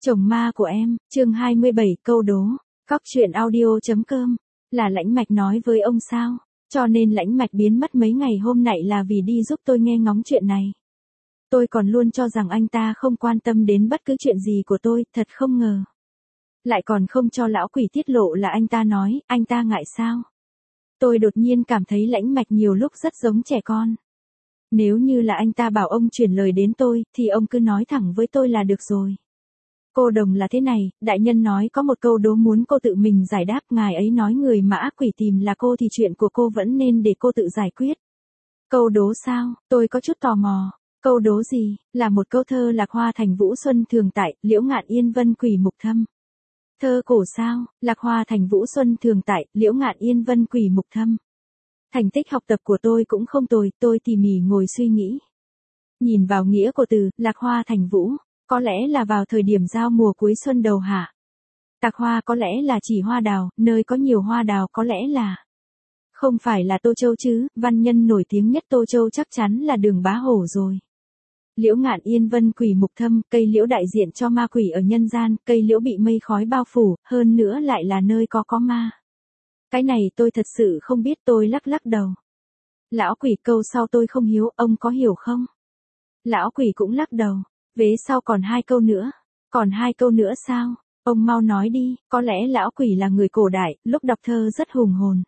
Chồng ma của em, chương 27 câu đố. Cóc truyện audio.com. Là Lãnh Mạch nói với ông sao? Cho nên Lãnh Mạch biến mất mấy ngày hôm nay là vì đi giúp tôi nghe ngóng chuyện này. Tôi còn luôn cho rằng anh ta không quan tâm đến bất cứ chuyện gì của tôi, thật không ngờ. Lại còn không cho lão quỷ tiết lộ là anh ta nói, anh ta ngại sao? Tôi đột nhiên cảm thấy Lãnh Mạch nhiều lúc rất giống trẻ con. Nếu như là anh ta bảo ông chuyển lời đến tôi, thì ông cứ nói thẳng với tôi là được rồi. Cô Đồng là thế này, đại nhân nói có một câu đố muốn cô tự mình giải đáp, ngài ấy nói người mà ác quỷ tìm là cô thì chuyện của cô vẫn nên để cô tự giải quyết. Câu đố sao? Tôi có chút tò mò. Câu đố gì? Là một câu thơ Lạc Hoa thành Vũ Xuân thường tại, Liễu Ngạn Yên Vân Quỷ Mục Thâm. Thơ cổ sao? Lạc Hoa thành Vũ Xuân thường tại, Liễu Ngạn Yên Vân Quỷ Mục Thâm. Thành tích học tập của tôi cũng không tồi, tôi tỉ mỉ ngồi suy nghĩ. Nhìn vào nghĩa của từ Lạc Hoa thành Vũ. Có lẽ là vào thời điểm giao mùa cuối xuân đầu hạ. Tạc hoa có lẽ là chỉ hoa đào, nơi có nhiều hoa đào có lẽ là. Không phải là Tô Châu chứ, văn nhân nổi tiếng nhất Tô Châu chắc chắn là Đường Bá Hổ rồi. Liễu Ngạn Yên Vân Quỷ Mục Thâm, cây liễu đại diện cho ma quỷ ở nhân gian, cây liễu bị mây khói bao phủ, hơn nữa lại là nơi có ma. Cái này tôi thật sự không biết, tôi lắc lắc đầu. Lão quỷ câu sau tôi không hiểu, ông có hiểu không? Lão quỷ cũng lắc đầu. Vế sau còn 2 câu nữa. Còn 2 câu nữa sao? Ông mau nói đi, có lẽ lão quỷ là người cổ đại, lúc đọc thơ rất hùng hồn.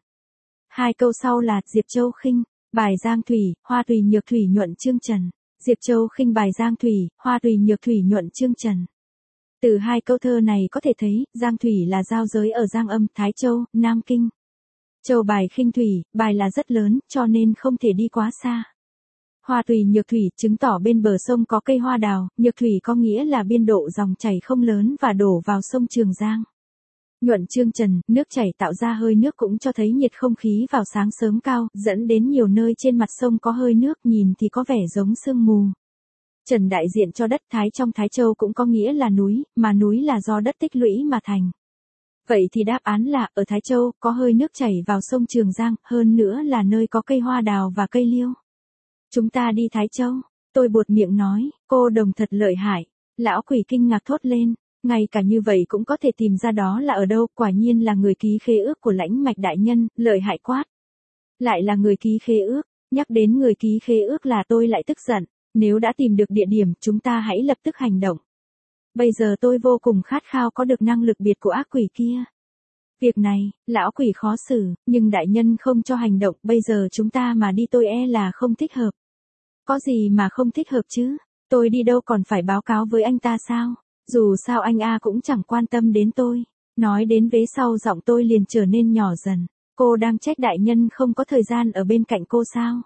2 câu sau là Diệp Châu Khinh, bài Giang Thủy, hoa tùy nhược thủy nhuận chương trần. Diệp Châu Khinh bài Giang Thủy, hoa tùy nhược thủy nhuận chương trần. Từ 2 câu thơ này có thể thấy, Giang Thủy là giao giới ở Giang Âm, Thái Châu, Nam Kinh. Châu bài khinh thủy, bài là rất lớn, cho nên không thể đi quá xa. Hoa tùy nhược thủy chứng tỏ bên bờ sông có cây hoa đào, nhược thủy có nghĩa là biên độ dòng chảy không lớn và đổ vào sông Trường Giang. Nhuận chương trần, nước chảy tạo ra hơi nước cũng cho thấy nhiệt không khí vào sáng sớm cao, dẫn đến nhiều nơi trên mặt sông có hơi nước, nhìn thì có vẻ giống sương mù. Trần đại diện cho đất Thái trong Thái Châu cũng có nghĩa là núi, mà núi là do đất tích lũy mà thành. Vậy thì đáp án là, ở Thái Châu, có hơi nước chảy vào sông Trường Giang, hơn nữa là nơi có cây hoa đào và cây liêu. Chúng ta đi Thái Châu, tôi buột miệng nói, cô Đồng thật lợi hại. Lão quỷ kinh ngạc thốt lên, ngay cả như vậy cũng có thể tìm ra đó là ở đâu, quả nhiên là người ký khế ước của Lãnh Mạch đại nhân, lợi hại quát. Lại là người ký khế ước, nhắc đến người ký khế ước là tôi lại tức giận, nếu đã tìm được địa điểm, chúng ta hãy lập tức hành động. Bây giờ tôi vô cùng khát khao có được năng lực biệt của ác quỷ kia. Việc này, lão quỷ khó xử, nhưng đại nhân không cho hành động, bây giờ chúng ta mà đi tôi e là không thích hợp. Có gì mà không thích hợp chứ, tôi đi đâu còn phải báo cáo với anh ta sao, dù sao anh cũng chẳng quan tâm đến tôi. Nói đến vế sau giọng tôi liền trở nên nhỏ dần, cô đang trách đại nhân không có thời gian ở bên cạnh cô sao?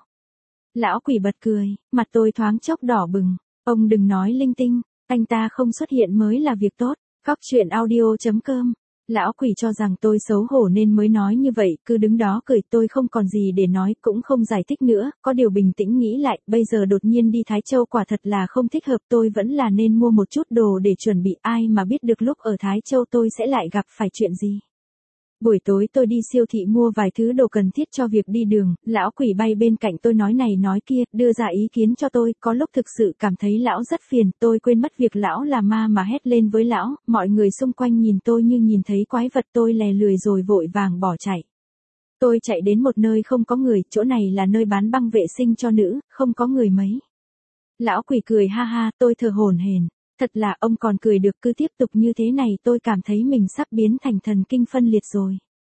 Lão quỷ bật cười, mặt tôi thoáng chốc đỏ bừng, ông đừng nói linh tinh, anh ta không xuất hiện mới là việc tốt. Cóc truyện audio.com. Lão quỷ cho rằng tôi xấu hổ nên mới nói như vậy, cứ đứng đó cười, tôi không còn gì để nói, cũng không giải thích nữa, có điều bình tĩnh nghĩ lại, bây giờ đột nhiên đi Thái Châu quả thật là không thích hợp, tôi vẫn là nên mua một chút đồ để chuẩn bị, ai mà biết được lúc ở Thái Châu tôi sẽ lại gặp phải chuyện gì. Buổi tối tôi đi siêu thị mua vài thứ đồ cần thiết cho việc đi đường, lão quỷ bay bên cạnh tôi nói này nói kia, đưa ra ý kiến cho tôi, có lúc thực sự cảm thấy lão rất phiền, tôi quên mất việc lão là ma mà hét lên với lão, mọi người xung quanh nhìn tôi như nhìn thấy quái vật, tôi lè lười rồi vội vàng bỏ chạy. Tôi chạy đến một nơi không có người, chỗ này là nơi bán băng vệ sinh cho nữ, không có người mấy. Lão quỷ cười ha ha, tôi thở hổn hển. Thật là ông còn cười được, cứ tiếp tục như thế này tôi cảm thấy mình sắp biến thành thần kinh phân liệt rồi.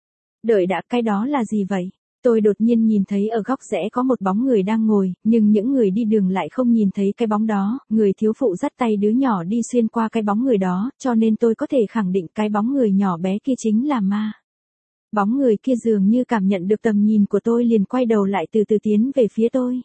Đợi đã, cái đó là gì vậy? Tôi đột nhiên nhìn thấy ở góc rẽ có một bóng người đang ngồi, nhưng những người đi đường lại không nhìn thấy cái bóng đó, người thiếu phụ dắt tay đứa nhỏ đi xuyên qua cái bóng người đó, cho nên tôi có thể khẳng định cái bóng người nhỏ bé kia chính là ma. Bóng người kia dường như cảm nhận được tầm nhìn của tôi liền quay đầu lại từ từ tiến về phía tôi.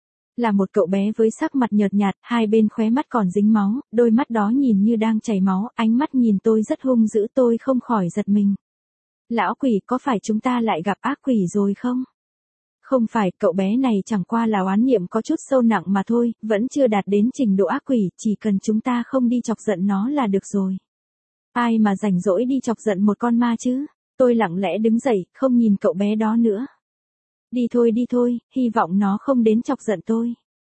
Là một cậu bé với sắc mặt nhợt nhạt, hai bên khóe mắt còn dính máu, đôi mắt đó nhìn như đang chảy máu, ánh mắt nhìn tôi rất hung dữ, tôi không khỏi giật mình. Lão quỷ, có phải chúng ta lại gặp ác quỷ rồi không? Không phải, cậu bé này chẳng qua là oán niệm có chút sâu nặng mà thôi, vẫn chưa đạt đến trình độ ác quỷ, chỉ cần chúng ta không đi chọc giận nó là được rồi. Ai mà rảnh rỗi đi chọc giận một con ma chứ? Tôi lặng lẽ đứng dậy, không nhìn cậu bé đó nữa. Đi thôi, hy vọng nó không đến chọc giận tôi.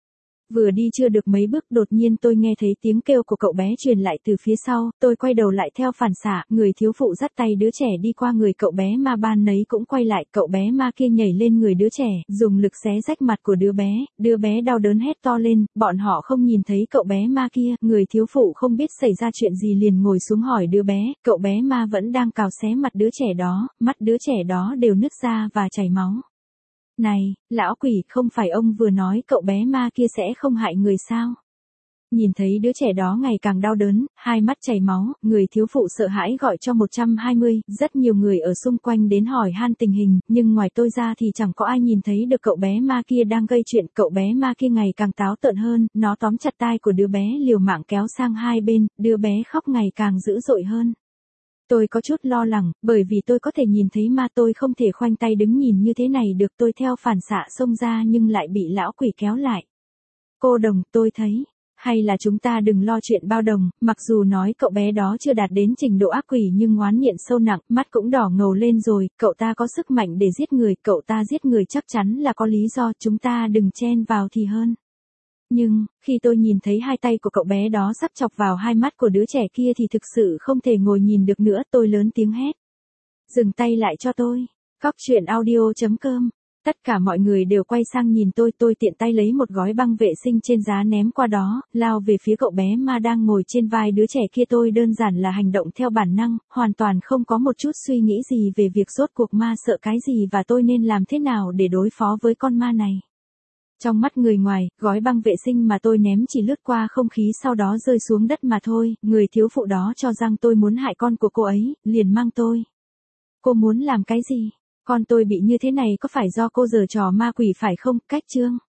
Vừa đi chưa được mấy bước đột nhiên tôi nghe thấy tiếng kêu của cậu bé truyền lại từ phía sau, tôi quay đầu lại theo phản xạ, người thiếu phụ dắt tay đứa trẻ đi qua người cậu bé ma ban nấy cũng quay lại, cậu bé ma kia nhảy lên người đứa trẻ, dùng lực xé rách mặt của đứa bé đau đớn hét to lên, bọn họ không nhìn thấy cậu bé ma kia, người thiếu phụ không biết xảy ra chuyện gì liền ngồi xuống hỏi đứa bé, cậu bé ma vẫn đang cào xé mặt đứa trẻ đó, mắt đứa trẻ đó đều nứt ra và chảy máu. Này, lão quỷ, không phải ông vừa nói cậu bé ma kia sẽ không hại người sao? Nhìn thấy đứa trẻ đó ngày càng đau đớn, hai mắt chảy máu, người thiếu phụ sợ hãi gọi cho 120, rất nhiều người ở xung quanh đến hỏi han tình hình, nhưng ngoài tôi ra thì chẳng có ai nhìn thấy được cậu bé ma kia đang gây chuyện, cậu bé ma kia ngày càng táo tợn hơn, nó tóm chặt tai của đứa bé liều mạng kéo sang hai bên, đứa bé khóc ngày càng dữ dội hơn. Tôi có chút lo lắng, bởi vì tôi có thể nhìn thấy ma, tôi không thể khoanh tay đứng nhìn như thế này được, tôi theo phản xạ xông ra nhưng lại bị lão quỷ kéo lại. Cô Đồng, tôi thấy, hay là chúng ta đừng lo chuyện bao đồng, mặc dù nói cậu bé đó chưa đạt đến trình độ ác quỷ nhưng oán nghiện sâu nặng, mắt cũng đỏ ngầu lên rồi, cậu ta có sức mạnh để giết người, cậu ta giết người chắc chắn là có lý do, chúng ta đừng chen vào thì hơn. Nhưng, khi tôi nhìn thấy hai tay của cậu bé đó sắp chọc vào hai mắt của đứa trẻ kia thì thực sự không thể ngồi nhìn được nữa, tôi lớn tiếng hét. Dừng tay lại cho tôi. Cóc truyện audio.com. Tất cả mọi người đều quay sang nhìn tôi tiện tay lấy một gói băng vệ sinh trên giá ném qua đó, lao về phía cậu bé ma đang ngồi trên vai đứa trẻ kia, tôi đơn giản là hành động theo bản năng, hoàn toàn không có một chút suy nghĩ gì về việc rốt cuộc ma sợ cái gì và tôi nên làm thế nào để đối phó với con ma này. Trong mắt người ngoài, gói băng vệ sinh mà tôi ném chỉ lướt qua không khí sau đó rơi xuống đất mà thôi, người thiếu phụ đó cho rằng tôi muốn hại con của cô ấy, liền mang tôi. Cô muốn làm cái gì? Con tôi bị như thế này có phải do cô giở trò ma quỷ phải không? Cách chương.